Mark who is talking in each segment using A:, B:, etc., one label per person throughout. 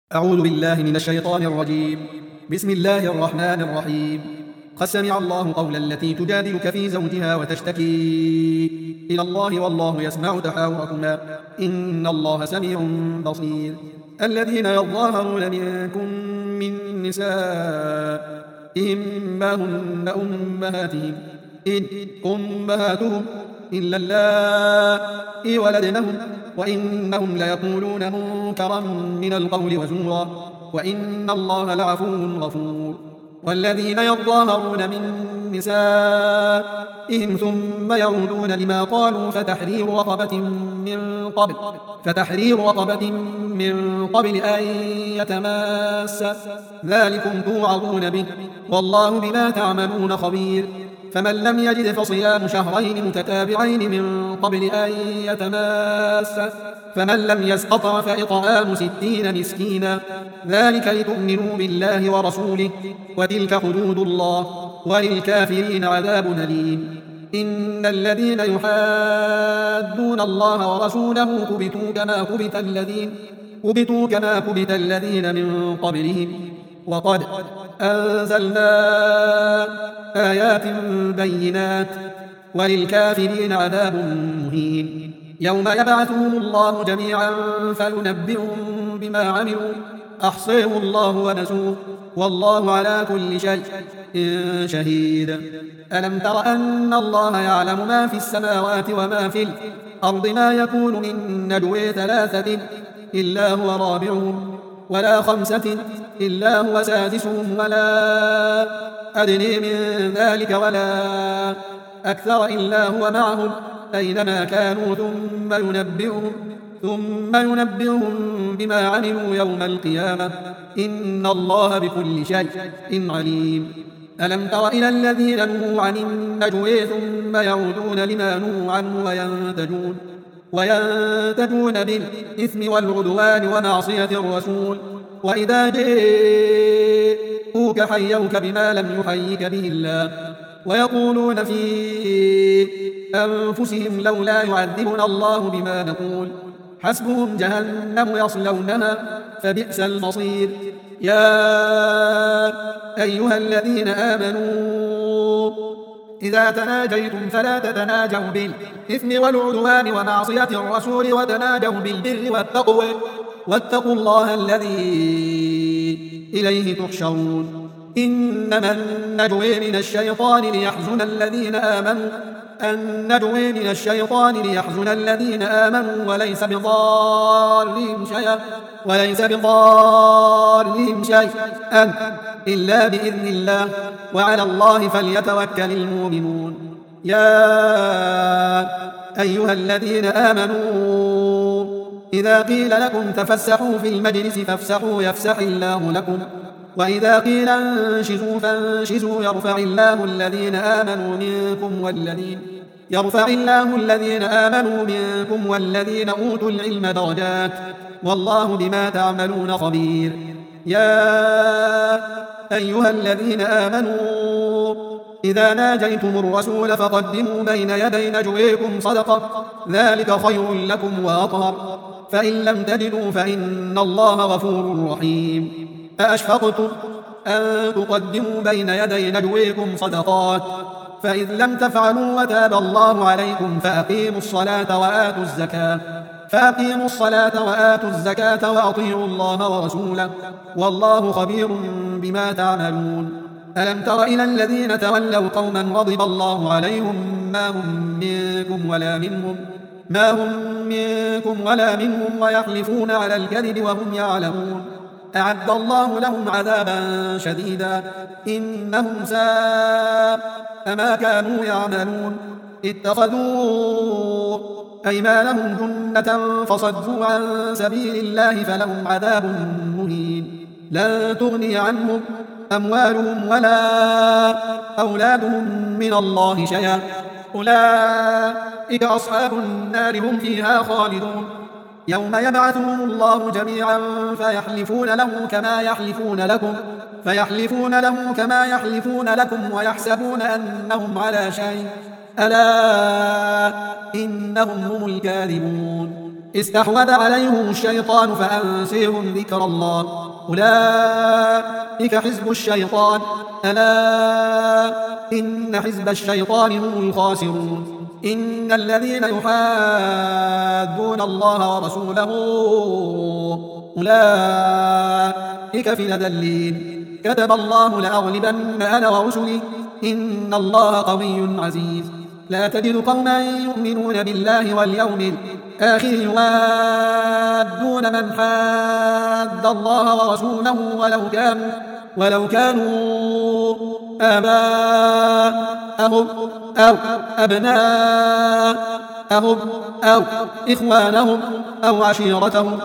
A: أعوذ بالله من الشيطان الرجيم. بسم الله الرحمن الرحيم. قد سمع الله قول التي تجادلك في زوجها وتشتكي إلى الله والله يسمع تحاوركما إن الله سميع بصير. الذين يظاهرون منكم من نسائهم ما هن أمهاتهم إن أمهاتهم إلا اللائي ولدنهم وإنهم ليقولون منكرا من القول وزورا وإن الله لعفو غفور. والذين يظاهرون من نسائهم ثم يعودون لما قالوا فتحرير رقبة من قبل أن يتماس ذلكم توعظون به والله بما تعملون خبير. فمن لم يجد فصيام شهرين متتابعين من قبل أن يتماس فمن لم يستطع فإطعام 60 مسكينا ذلك لتؤمنوا بالله ورسوله وتلك حدود الله وللكافرين عذاب أليم. إن الذين يحادون الله ورسوله كبتوا كما كبت الذين من قبلهم وقد أنزلنا آيات بينات وللكافرين عذاب مهين. يوم يبعثهم الله جميعا فينبئهم بما عملوا أحصيه الله ونسوه والله على كل شيء شهيد. ألم تر أن الله يعلم ما في السماوات وما في الأرض ما يكون من نجوى 3 إلا هو رابعهم ولا 5 إلا هو سادسهم ولا أدني من ذلك ولا أكثر إلا هو معهم أينما كانوا ثم ينبئهم بما عملوا يوم القيامة إن الله بكل شيء عليم. ألم تر إلى الذين نهوا عن النجوى ثم يعودون لما نهوا عنه وينتجون بالإثم والعدوان ومعصية الرسول وإذا جاءوك حيوك بما لم يحيك به الله ويقولون في أنفسهم لولا يعذبنا الله بما نقول حسبهم جهنم يصلونها فبئس المصير. يا أيها الذين آمنوا إذا تناجيتم فلا تتناجوا بالإثم والعدوان ومعصية الرسول وتناجوا بالبر والتقوى واتقوا الله الذي إليه تحشرون. إنما النجوى من الشيطان ليحزن الذين آمنوا وليس بضارهم شيئا إلا بإذن الله وعلى الله فليتوكل المؤمنون. يا أيها الذين آمنوا إذا قيل لكم تفسحوا في المجلس فافسحوا يفسح الله لكم وإذا قيل انشزوا فانشزوا يرفع الله الذين آمنوا منكم والذين أوتوا العلم درجات والله بما تعملون خبير. يا أيها الذين آمنوا إذا ناجيتم الرسول فقدموا بين يدي نجويكم صدقة ذلك خير لكم وأطهر فإن لم تجدوا فإن الله غفور رحيم. أأشفقتم أن تقدموا بين يدي نجويكم صدقات فإذ لم تفعلوا وتاب الله عليكم فأقيموا الصلاة وآتوا الزكاة وأطيعوا الله ورسوله والله خبير بما تعملون. ألم تر إلى الذين تولوا قوما غضب الله عليهم ما هم منكم ولا منهم ويحلفون على الكذب وهم يعلمون أعد الله لهم عذابا شديدا إنهم ساء ما كانوا يعملون. اتخذوا أيمانهم جنة فصدوا عن سبيل الله فلهم عذاب مهين. لن تغني عنهم أموالهم ولا أولادهم من الله شيئا أولئك أصحاب النار هم فيها خالدون. يوم يبعثهم الله جميعا فيحلفون له كما يحلفون لكم ويحسبون أنهم على شيء ألا إنهم هم الكاذبون. استحوذ عليهم الشيطان فأنسيهم ذكر الله أولئك حزب الشيطان ألا إن حزب الشيطان هم الخاسرون إن الذين يحادون الله ورسوله أولئك في الأذلين كتب الله لأغلبن أنا ورسلي إن الله قوي عزيز لا تجد قوما يؤمنون بالله واليوم الآخر يوادون من حاد الله ورسوله ولو كانوا آباءهم أو أبناءهم أو إخوانهم أو عشيرتهم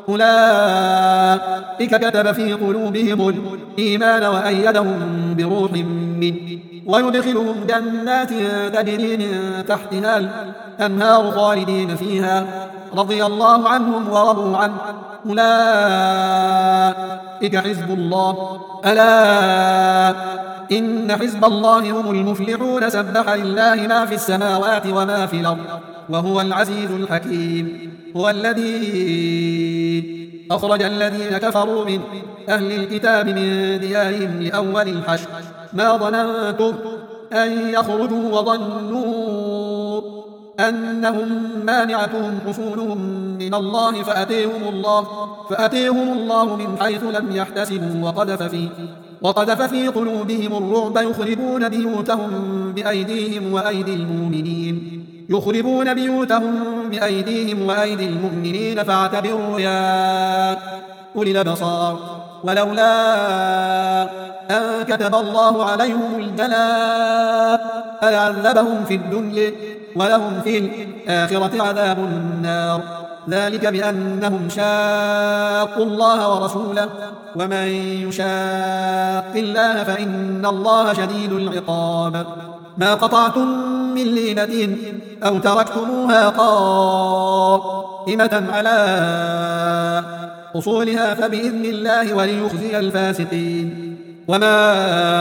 A: أولئك كتب في قلوبهم الإيمان وأيدهم بروح منه ويدخلهم جنات تجري من تحتها الأنهار خالدين فيها رضي الله عنهم ورضوا عنه أولئك حزب الله ألا إن حزب الله هم المفلحون سبح لله ما في السماوات وما في الأرض وهو العزيز الحكيم هو الذي أخرج الذين كفروا من أهل الكتاب من ديارهم لأول الحشر ما ظننتم أن يخرجوا وظنوا أنهم مانعتهم حصولهم من الله فأتيهم الله من حيث لم يحتسبوا وقذف في قلوبهم الرعب يخربون بيوتهم بأيديهم وأيدي المؤمنين فاعتبروا يا أولي الأبصار ولولا أن كتب الله عليهم الجلاء لعذبهم في الدنيا ولهم في الآخرة عذاب النار ذلك بأنهم شاقوا الله ورسوله ومن يشاق الله فإن الله شديد العقاب ما قطعتم من لينة أو تركتموها قائمة على أصولها فبإذن الله وليخزي الفاسقين وما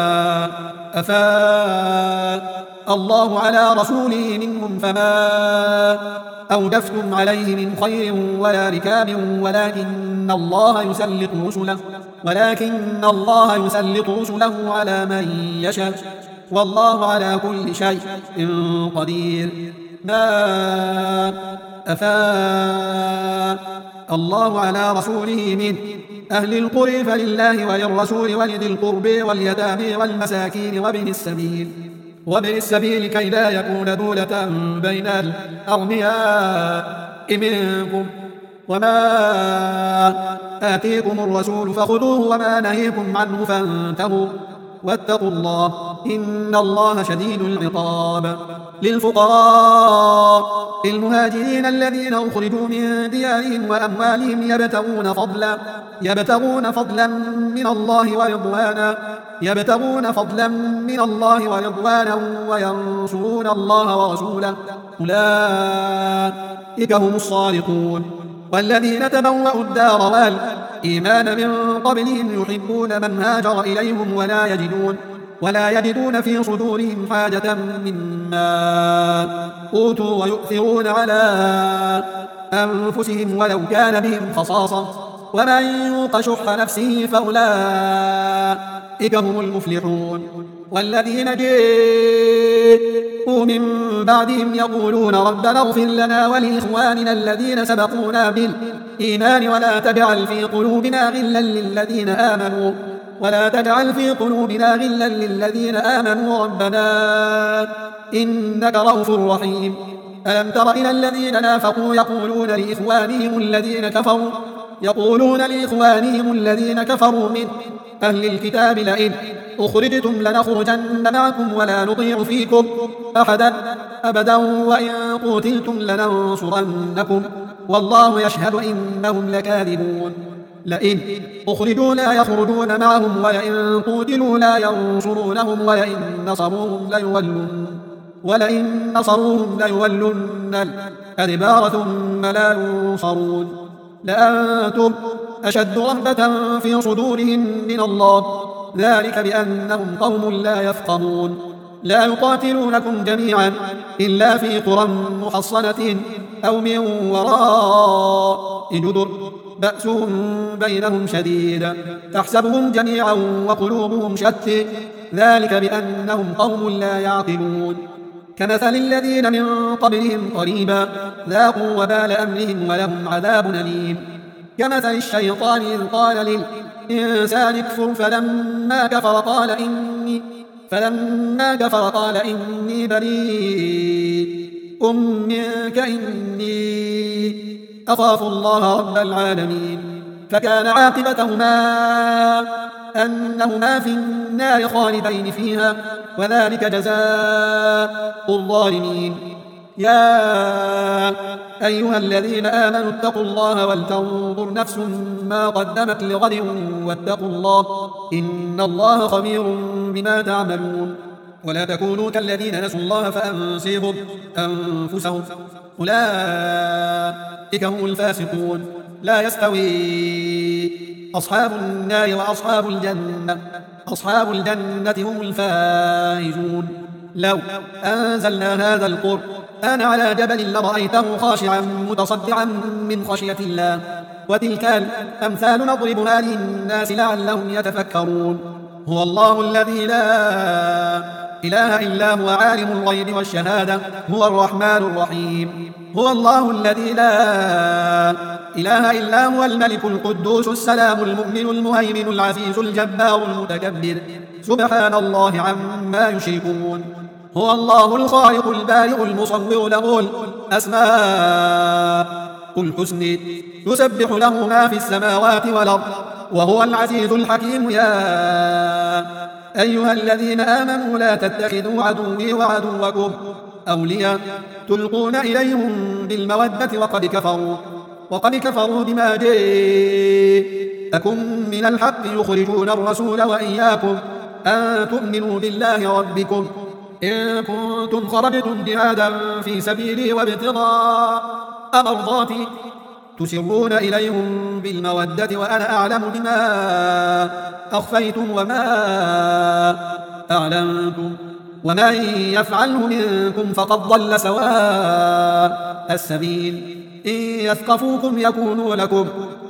A: أفاء الله على رسوله منهم فما أودفتم عليه من خير ولا ركاب ولكن الله يسلط رسله على من يشاء والله على كل شيء قدير ما أفاء الله على رسوله من أهل القرى فلله وللرسول ولذي القرب واليتامى والمساكين وابن السبيل كي لا يكون دولة بين الأغنياء منكم وما آتيكم الرسول فخذوه وما نهيكم عنه فانتهوا واتقوا الله إن الله شديد العقاب للفقراء المهاجرين الذين أخرجوا من ديارهم وأموالهم يبتغون فضلا من الله ورضوانا وينصرون الله ورسوله أولئك هم الصادقون والذين تبوأوا الدار والإيمان من قبلهم يحبون من هاجر إليهم ولا يجدون في صدورهم حاجة مما أوتوا ويؤثرون على أنفسهم ولو كان بهم خصاصة ومن يوق شح نفسه فأولئك هم المفلحون والذين جاءوا من بعدهم يقولون ربنا اغفر لنا ولإخواننا الذين سبقونا بالإيمان ولا تجعل في قلوبنا غلا للذين آمنوا ربنا إنك رؤوف رحيم ألم تر إلى الذين نافقوا يقولون لإخوانهم الذين كفروا من أهل الكتاب لئن أخرجتم لنخرجن معكم ولا نطيع فيكم أحدا أبدا وإن قتلتم لننصرنكم والله يشهد إنهم لكاذبون لئن أخرجوا لا يخرجون معهم ولئن قتلوا لا ينصرونهم ولئن نصروهم ليولن الأدبار ثم لا ينصرون لأنتم أشد رهبة في صدورهم من الله ذلك بأنهم قوم لا يفقهون لا يقاتلونكم جميعا إلا في قرى محصنة أو من وراء جدر بأسهم بينهم شديد تحسبهم جميعا وقلوبهم شتى ذلك بأنهم قوم لا يعقلون كمثل الذين من قبلهم قريبا ذاقوا وبال أمرهم ولهم عذاب أليم كمثل الشيطان إذ قال للإنسان اكفر فلما كفر قال إني بريء منك إني أخاف الله رب العالمين فكان عاقبتهما أنهما في النار خالدين فيها وذلك جزاء الظالمين يا أيها الذين آمنوا اتقوا الله ولتنظر نفس ما قدمت لغد واتقوا الله إن الله خبير بما تعملون ولا تكونوا كالذين نسوا الله فأنسيهم أنفسهم أولئك هم الفاسقون لا يستوي أصحاب النار وأصحاب الجنة أصحاب الجنة هم الفائزون لو أنزلنا هذا القرآن على جبل لرأيته خاشعا متصدعا من خشية الله وتلك الأمثال نضربها للناس لعلهم يتفكرون هو الله الذي لا إله إلا هو عالم الغيب والشهادة هو الرحمن الرحيم هو الله الذي لا إله إلا هو الملك القدوس السلام المؤمن المهيمن العزيز الجبار المتكبر سبحان الله عما يشركون هو الله الخالق البارئ المصور له الأسماء الحسن يسبح له ما في السماوات والأرض وهو العزيز الحكيم يا أيها الذين آمنوا لا تتخذوا عدوي وعدوكم أولياء تلقون إليهم بالمودة وقد كفروا بما جاءكم من الحق يخرجون الرسول وإياكم أن تؤمنوا بالله ربكم إن كنتم خرجتم جهادا في سبيلي وابتغاء مرضاتي تسرون إليهم بالمودة وأنا أعلم بما أخفيتم وما أعلنتم ومن يفعله منكم فقد ضل سواء السبيل إن يثقفوكم يكونوا لكم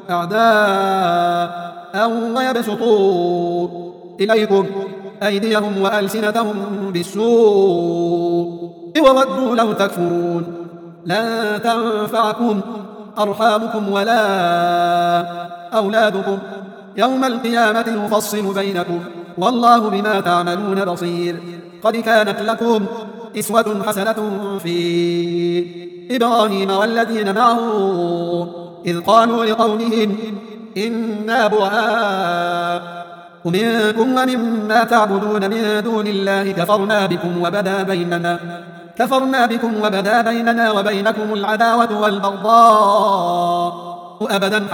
A: أعداء ويبسطوا إليكم أيديهم وألسنتهم بالسوء وودوا لو تكفرون لن تنفعكم أرحامكم ولا أولادكم يوم القيامة يفصل بينكم والله بما تعملون بصير قد كانت لكم إسوة حسنة في إبراهيم والذين معه إذ قالوا لقومهم إنا براء منكم ومما تعبدون من دون الله كفرنا بكم وبدا بيننا وبينكم العداوة والبغضاء أبدا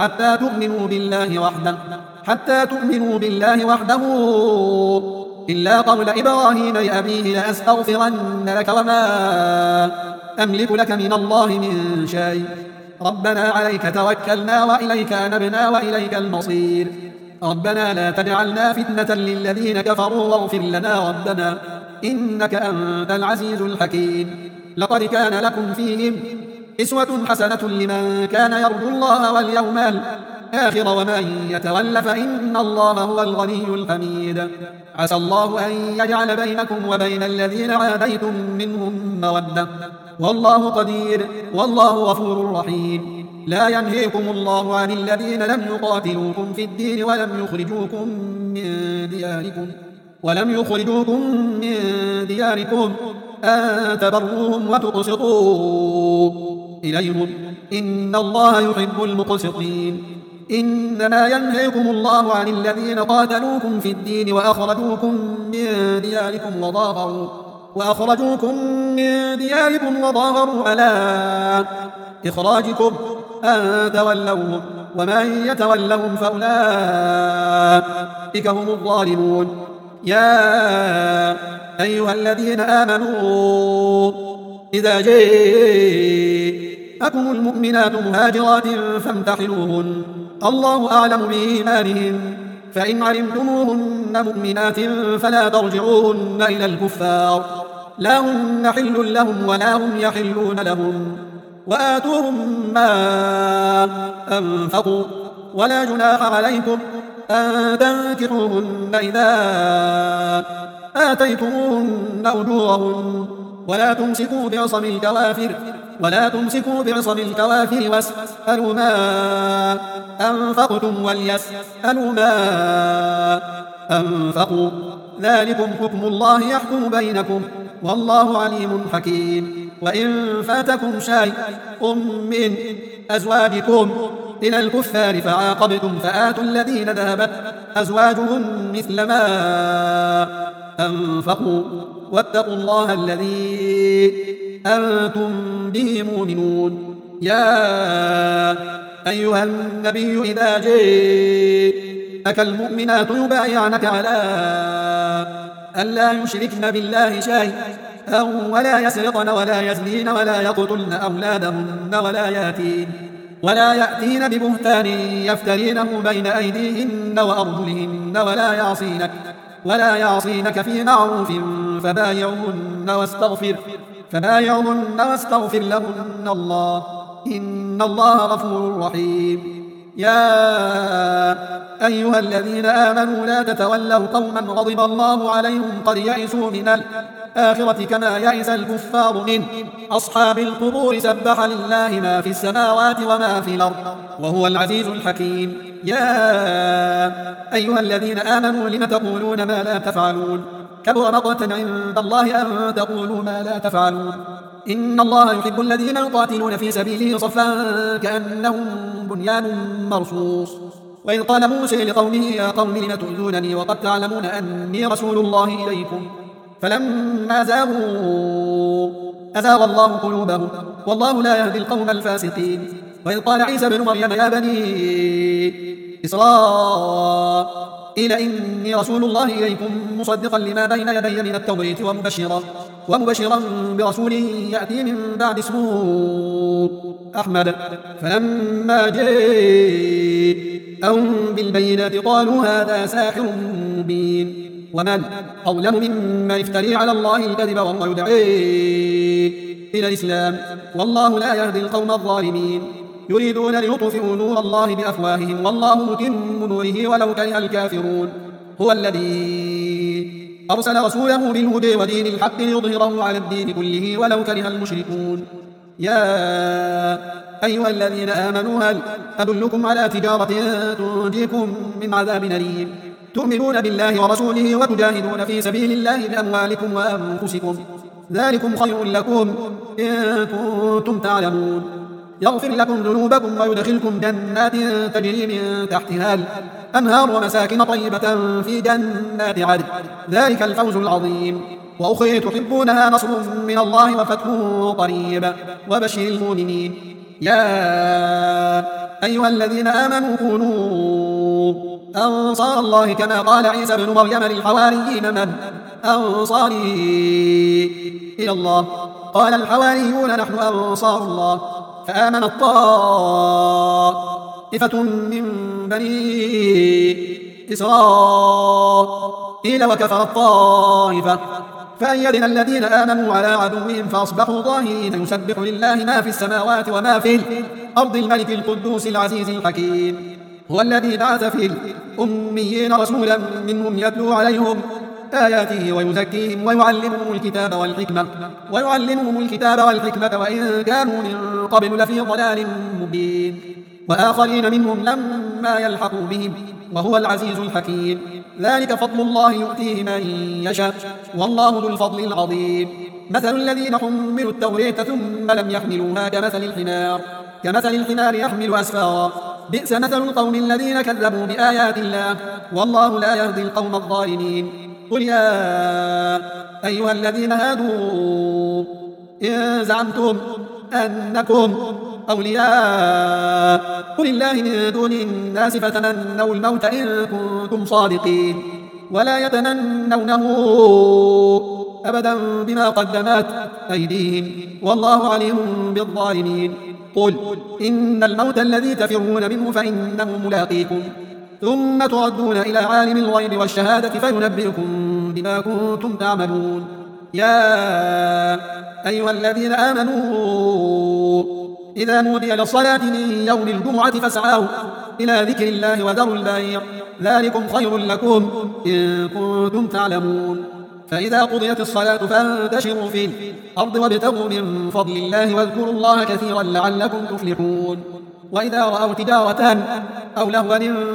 A: حتى تؤمنوا بالله وحده إلا قول إبراهيم لأبيه لأستغفرن لك وما أملك لك من الله من شيء ربنا عليك توكلنا وإليك أنبنا وإليك المصير ربنا لا تجعلنا فتنة للذين كفروا واغفر لنا ربنا إنك أنت العزيز الحكيم لقد كان لكم فيهم إسوة حسنة لمن كان يرجو الله واليوم الآخر ومن يتول فإن الله هو الغني الحميد عسى الله أن يجعل بينكم وبين الذين عاديتم منهم مودة والله قدير والله غفور رحيم لا ينهيكم الله عن الذين لم يقاتلوكم في الدين ولم يخرجوكم من دياركم أن تبروهم وتقسطوا إليهم إن الله يحب المقسطين إنما ينهيكم الله عن الذين قاتلوكم في الدين وأخرجوكم من دياركم وظاهروا على إخراجكم أن تولوهم ومن يتولهم فأولئك هم الظالمون يا أيها الذين آمنوا إذا جاءكم المؤمنات مهاجرات فامتحنوهن الله أعلم بإيمانهن فإن علمتموهن مؤمنات فلا ترجعوهن إلى الكفار لا هن حل لهم ولا هم يحلون لهم وآتوهم ما أنفقوا ولا جناح عليكم أن تنكحوهن إذا آتيتموهن أجورهن ولا تمسكوا بعصم الكوافر واسألوا ما أنفقتم وليسألوا ما أنفقوا ذلكم حكم الله يحكم بينكم والله عليم حكيم. وإن فاتكم شيء من أزواجكم إلى الكفار فعاقبتم فآتوا الذين ذهبت أزواجهم مثل ما أنفقوا واتقوا الله الذي أنتم به مؤمنون. يا أيها النبي إذا جاءك المؤمنات يبايعنك على ألا يشركن بالله شيئا ولا يسرقن ولا يزنين ولا يقتلن أولادهن ولا يأتين ببهتان يفترينه بين أيديهن وأرجلهن ولا يعصينك في معروف فبايعوهن واستغفر لهن الله إن الله غفور رحيم. يا أيها الذين آمنوا لا تتولوا قوما غضب الله عليهم قد يئسوا من الآخرة كما يئس الكفار من أصحاب القبور سبح لله ما في السماوات وما في الأرض وهو العزيز الحكيم. يا أيها الذين آمنوا لم تقولون ما لا تفعلون كبر مقتا عند الله أن تقولوا ما لا تفعلون إن الله يحب الذين يقاتلون في سبيله صفا كأنهم بنيان مرصوص. وإذ قال موسى لقومه يا قوم لم تؤذونني وقد تعلمون أني رسول الله إليكم فلما أزاغ الله قلوبهم والله لا يهدي القوم الفاسقين. وإذ قال عيسى بن مريم يا بني إسرائيل إني رسول الله إليكم مصدقا لما بين يدي من التوراة ومبشرا برسول يأتي من بعد اسمه أحمد فلما جاءهم بالبينات قالوا هذا ساحر مبين ومن أظلم ممن افتري على الله الكذب وهو يدعي إلى الإسلام والله لا يهدي القوم الظالمين. يريدون ليطفئوا نور الله بأفواههم والله متم نوره ولو كره الكافرون. هو الذي أرسل رسوله بالهدى ودين الحق ليظهره على الدين كله ولو كره المشركون. يا أيها الذين آمنوا هل أدلكم على تجارة تنجيكم من عذاب أليم تؤمنون بالله ورسوله وتجاهدون في سبيل الله بأموالكم وأنفسكم ذلكم خير لكم إن كنتم تعلمون. يغفر لكم ذنوبكم ويدخلكم جنات تجري من تحتها الأنهار ومساكن طيبة في جنات عدن ذلك الفوز العظيم. وأخرى تحبونها نصر من الله وفتح قريب وبشر المؤمنين. يا أيها الذين آمنوا كونوا أنصار الله كما قال عيسى بن مريم للحواريين من أنصاري إلى الله قال الحواريون نحن أنصار الله فآمن الطائفة من بني إسرائيل وكفر الطائفة فأيدنا الذين آمنوا على عدوهم فأصبحوا ظاهرين. يسبح لله ما في السماوات وما في الأرض الملك القدوس العزيز الحكيم. هو الذي بعث في الأميين رسولا منهم يتلو عليهم آياته ويزكيهم ويعلمهم الكتاب والحكمة وإن كانوا من قبل لفي ضلال مبين وآخرين منهم لما يلحقوا بهم وهو العزيز الحكيم. ذلك فضل الله يؤتيه من يشاء والله ذو الفضل العظيم. مثل الذين حملوا التوراة ثم لم يحملوها كمثل الحمار يحمل أسفارا بئس مثل القوم الذين كذبوا بآيات الله والله لا يهدي القوم الظالمين. قل يا أيها الذين هادوا إن زعمتم أنكم أولياء قل الله من دون الناس فتمنوا الموت إن كنتم صادقين ولا يتمنونه أبدا بما قدمت أيديهم والله عليم بالظالمين. قل إن الموت الذي تفرون منه فإنه ملاقيكم ثم تردون إلى عالم الغيب والشهادة فينبئكم بما كنتم تعملون. يا أيها الذين آمنوا إذا نودي للصلاة من يوم الجمعة فاسعوا إلى ذكر الله وذروا البيع ذلكم خير لكم إن كنتم تعلمون. فإذا قضيت الصلاة فانتشروا في الأرض وابتغوا من فضل الله واذكروا الله كثيرا لعلكم تفلحون. وإذا رأوا تجارة أو لهوا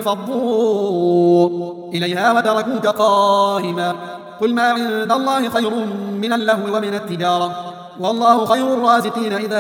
A: انفضوا إليها وتركوك قائما قل ما عند الله خير من اللهو ومن التجارة والله خير الرازقين. إذا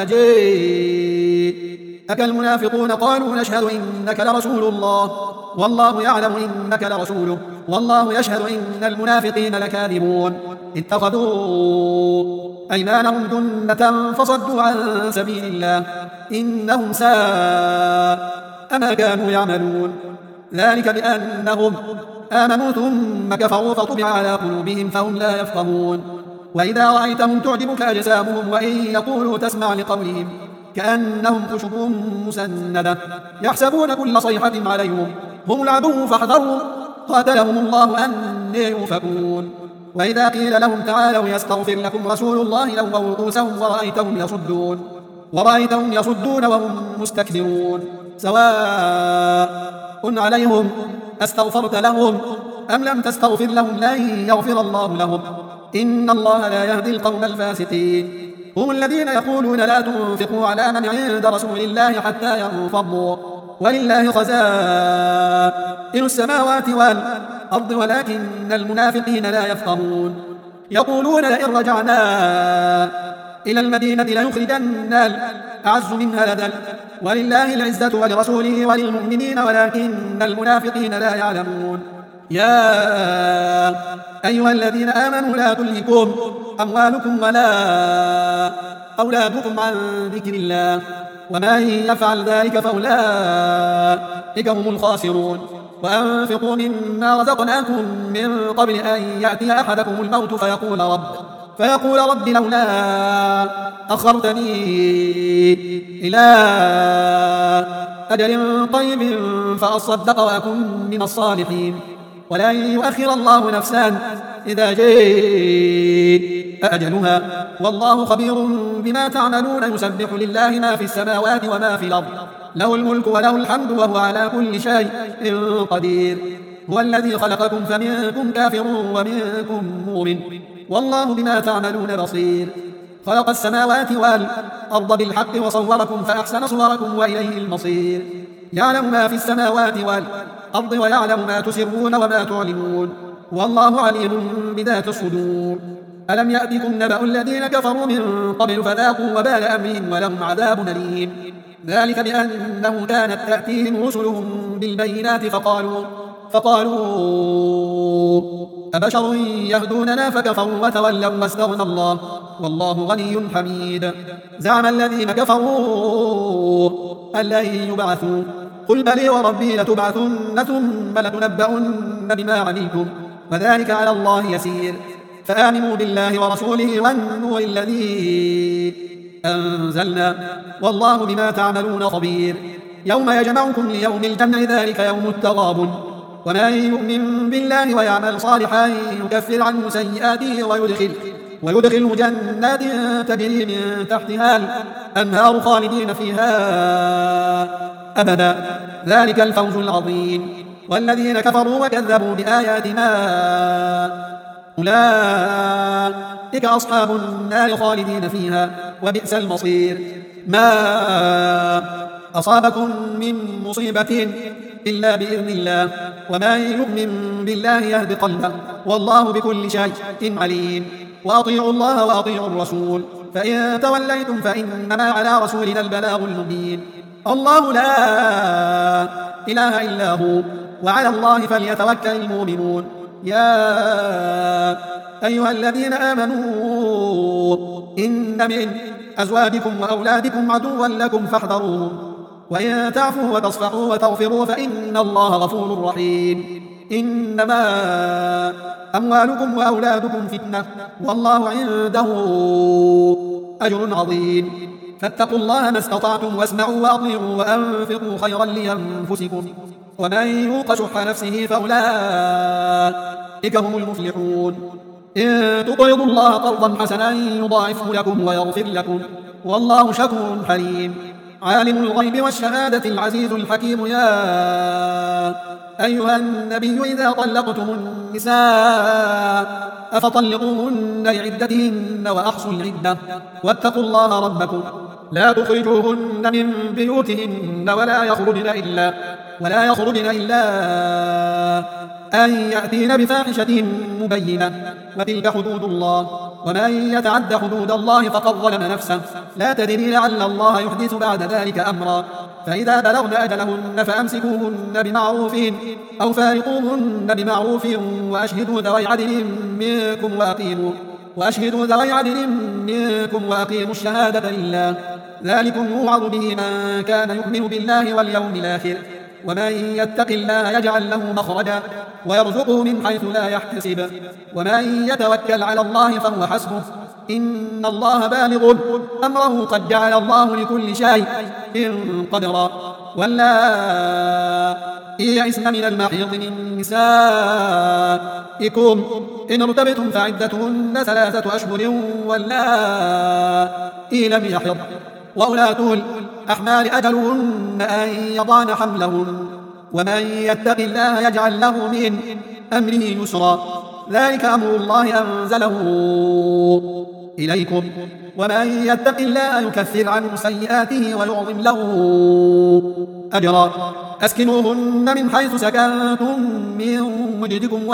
A: جاءك المنافقون قالوا نشهد إنك لرسول الله والله يعلم إنك لرسوله والله يشهد إن المنافقين لكاذبون. اتخذوا أيمانهم جنة فصدوا عن سبيل الله إنهم ساء ما كانوا يعملون. ذلك بأنهم آمنوا ثم كفروا فطبع على قلوبهم فهم لا يفقهون. وإذا رأيتهم تعجبك أجسامهم وإن يقولوا تسمع لقولهم كأنهم خشب مسندة يحسبون كل صيحة عليهم هم العدو فاحذروا قاتلهم الله أني يؤفكون. وإذا قيل لهم تعالوا يستغفر لكم رسول الله لووا رؤوسهم ورأيتهم يصدون وهم مستكبرون. سواء عليهم أستغفرت لهم أم لم تستغفر لهم لن يغفر الله لهم إن الله لا يهدي القوم الفاسقين. هم الذين يقولون لا تنفقوا على من عند رسول الله حتى ينفضوا ولله خزائن السماوات والأرض ولكن المنافقين لا يفقهون. يقولون لئن رجعنا إلى المدينة ليخرجن الأعز منها الأذل ولله العزة ولرسوله وللمؤمنين ولكن المنافقين لا يعلمون. يا أيها الذين آمنوا لا تلهكم أموالكم ولا أولادكم عن ذكر الله ومن يفعل ذلك فأولئك هم الخاسرون. وأنفقوا مما رزقناكم من قبل أن يأتي أحدكم الموت فيقول رب لولا أخرتني إلى أجل طيب فأصدق وأكن من الصالحين ولن يؤخر الله نفسا إذا جاء أجلها والله خبير بما تعملون. يسبح لله ما في السماوات وما في الأرض له الملك وله الحمد وهو على كل شيء قدير. هو الذي خلقكم فمنكم كافر ومنكم مؤمن والله بما تعملون بصير. خلق السماوات والأرض بالحق وصوركم فأحسن صوركم وإليه المصير. يعلم ما في السماوات والأرض ويعلم ما تسرون وما تعلنون والله عليم بذات الصدور. ألم يأتكم نبأ الذين كفروا من قبل فذاقوا وبال أمرهم ولهم عذاب أليم. ذلك بأنه كانت تأتيهم رسلهم بالبينات فقالوا أبشر يهدوننا فكفروا وتولوا واستغنى الله والله غني حميد. زعم الذين كفروا أن لن يبعثوا قل بلي وربي لتبعثن ثم لتنبؤن بما عملتم وذلك على الله يسير. فآمنوا بالله ورسوله والنور الذي أنزلنا والله بما تعملون خبير. يوم يجمعكم ليوم الجمع ذلك يوم التغابن ومن يؤمن بالله ويعمل صالحا يكفر عنه سيئاته ويدخله جنات تجري من تحتها الأنهار خالدين فيها أبدا ذلك الفوز العظيم. والذين كفروا وكذبوا بآياتنا أولئك أصحاب النار خالدين فيها وبئس المصير. ما أصابكم من مصيبة إلا بإذن الله ومن يؤمن بالله يهد قلبه والله بكل شيء عليم. وأطيعوا الله وأطيعوا الرسول فإن توليتم فإنما على رسولنا البلاغ المبين. الله لا إله إلا هو وعلى الله فليتوكل المؤمنون. يا أيها الذين آمنوا إن من أزواجكم وأولادكم عدوا لكم فاحذروهم وإن تعفوا وتصفحوا وتغفروا فإن الله غفور رحيم. إنما أموالكم وأولادكم فتنة والله عنده أجر عظيم. فاتقوا الله ما استطعتم واسمعوا وأطيعوا وأنفقوا خيرا لأنفسكم ومن يوق شح نفسه فأولئك هم المفلحون. إن تقرضوا الله قرضا حسنا يضاعفه لكم ويغفر لكم والله شكور حليم. عالم الغيب والشهادة العزيز الحكيم. يا أيها النبي إذا طلقتم النساء فطلقوهن لعدتهن وأحصوا العدة واتقوا الله ربكم لا تخرجوهن من بيوتهن ولا يخرجن إلا أن يأتين بفاحشة مبينة وتلك حدود الله ومن يتعد حدود الله فقد ظلم نفسه لا تدري لعل الله يحدث بعد ذلك أمرا. فإذا بلغن أجلهن فأمسكوهن بمعروف أو فارقوهن بمعروف وأشهدوا ذوي عدل منكم وأقيموا الشهادة لله ذلكم يوعظ به من كان يؤمن بالله واليوم الآخر ومن يتق الله يجعل له مخرجا ويرزقه من حيث لا يحتسب ومن يتوكل على الله فهو حسبه إن الله بالغ أمره قد جعل الله لكل شيء قدرا. واللائي يئسن من المحيض من نسائكم إن ارتبتم فعدتهن 3 أشهر واللائي لم يحض وأولاة الأحمال أجلهن أن يضعن حملهن ومن يتق الله يجعل له من أمره يسرا ذلك أمر الله أنزله إليكم ومن يتق الله يكفر عنه سيئاته ويعظم له أجرا. أسكنوهن من حيث سكنتم من وجدكم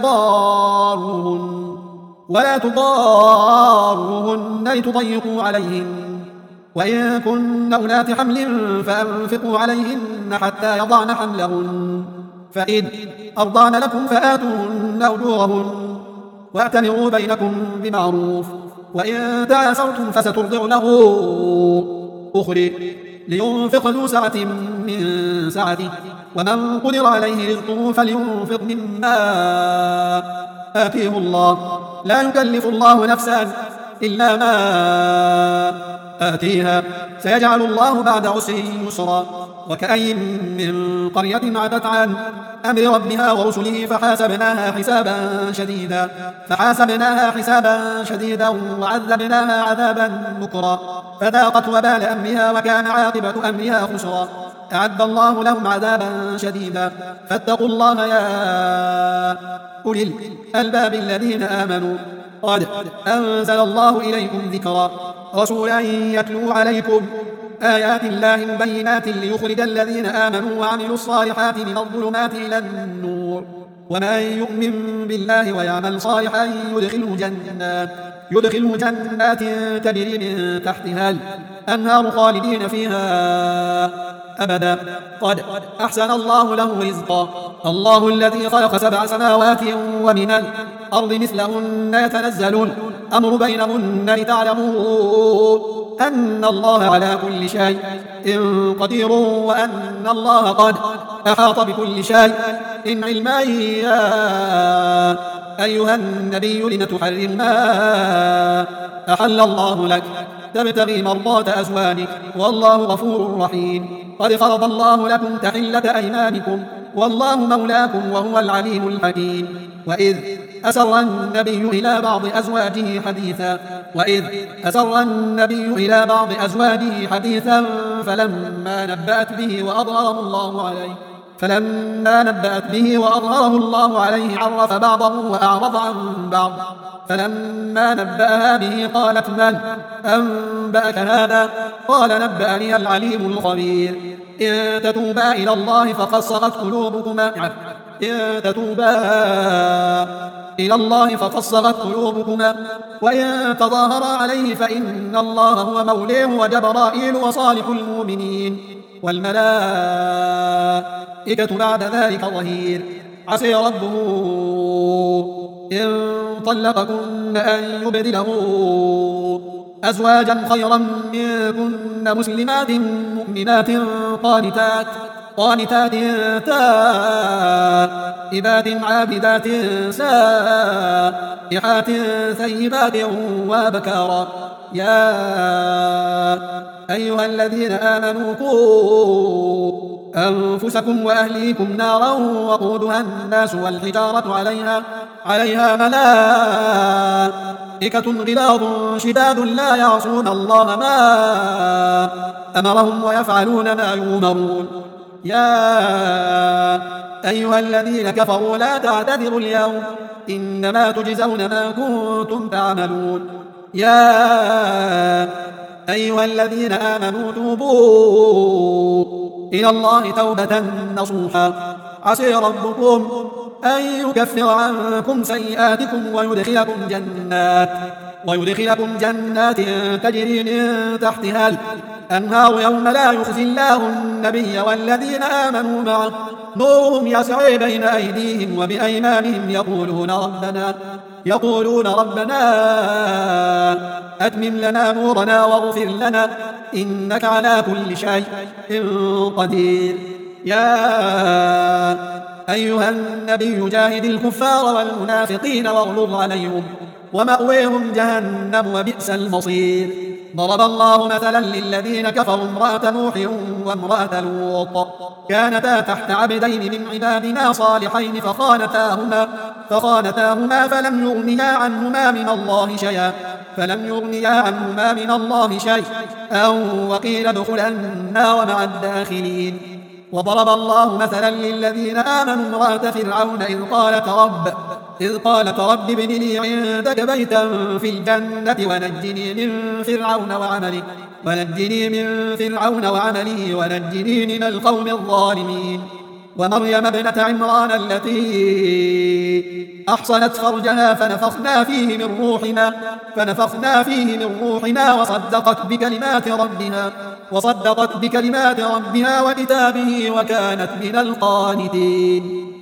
A: ولا تضاروهن لتضيقوا عليهن وإن كن أولات حمل فأنفقوا عليهن حتى يضعن حملهن فإن أرضعن لكم فآتوهن أجورهن واعتمروا بينكم بمعروف وإن تعاسرتم فسترضع له أخرى لينفق ذو سعة من سعته ومن قدر عليه رزقه فلينفق مما آتيه الله لا يكلف الله نفسا إلا ما آتيها سيجعل الله بعد عسر يسرا. وكأي من قرية عتت عن أمر ربها ورسله فحاسبناها حسابا شديدا وعذبناها عذابا نكرا فذاقت وبال أمرها وكان عاقبة أمرها خسرا. أعد الله لهم عذابا شديدا فاتقوا الله يا أولي الألباب الذين آمنوا قد أنزل الله إليكم ذكرا رسولا يتلو عليكم آيات الله مبينات ليخرج الذين آمنوا وعملوا الصالحات من الظلمات إلى النور ومن يؤمن بالله ويعمل صالحا يدخله جنات تجري من تحتها الأنهار خالدين فيها أبدا قد أحسن الله له رزقا. الله الذي خلق 7 سماوات ومن الأرض مثلهن يتنزل الأمر بينهن لتعلموا أن الله على كل شيء قدير وأن الله قد أحاط بكل شيء علما. يا أيها النبي لم تحرم ما أحل الله لك تبتغي مرضات أزواجك والله غفور رحيم. قد فرض الله لكم تحلة أيمانكم والله مولاكم وهو العليم الحكيم. وإذ أسر النبي إلى بعض أزواجه حديثا فلما نبأت به وأظهره الله عليه عرف بعضه وأعرض عن بعض فلما نبأها به قالت من أنبأك هذا قال نبأني العليم الخبير. إن تتوبا إلى الله فقد صغت قلوبكما وإن تظاهرا عليه فإن الله هو مولاه وجبرائيل وصالح المؤمنين والملائكة بعد ذلك ظهير. عسى ربه إن طلقكن أن يبدله أزواجا خيرا منكن مسلمات مؤمنات قانتات تائبات عابدات سائحات ثيبات وابكارا. يا أيها الذين آمنوا قوا أنفسكم وأهليكم نارا وقودها الناس والحجارة عليها ملائكة غلاظ شداد لا يعصون الله ما أمرهم ويفعلون ما يؤمرون. يا أيها الذين كفروا لا تعتذروا اليوم إنما تجزون ما كنتم تعملون. يا أيها الذين آمنوا توبوا إلى الله توبة نصوحا عسى ربكم أن يكفر عنكم سيئاتكم ويدخلكم جنات تجري من تحتها الأنهار يوم لا يخزي الله النبي والذين آمنوا معه نورهم يسعى بين أيديهم وبأيمانهم يقولون ربنا أتمم لنا نورنا واغفر لنا إنك على كل شيء قدير. يا أيها النبي جاهد الكفار والمنافقين واغلظ عليهم ومأويهم جهنم وبئس المصير. ضرب الله مثلا للذين كفروا امرأة نوح وامرأة لوط كانتا تحت عبدين من عبادنا صالحين فخانتاهما فلم يغنيا عنهما من الله شيئا وقيل ادخلا النار مع الداخلين. وضرب الله مثلا للذين آمنوا امرأة فرعون إذ قالت رب ابن لي عندك بيتا في الجنة ونجني من فرعون وعمله ونجني من القوم الظالمين. ومريم ابنة عمران التي أحصنت فرجها فنفخنا فيه من روحنا وصدقت بكلمات ربها وكتابه وكانت من القانتين.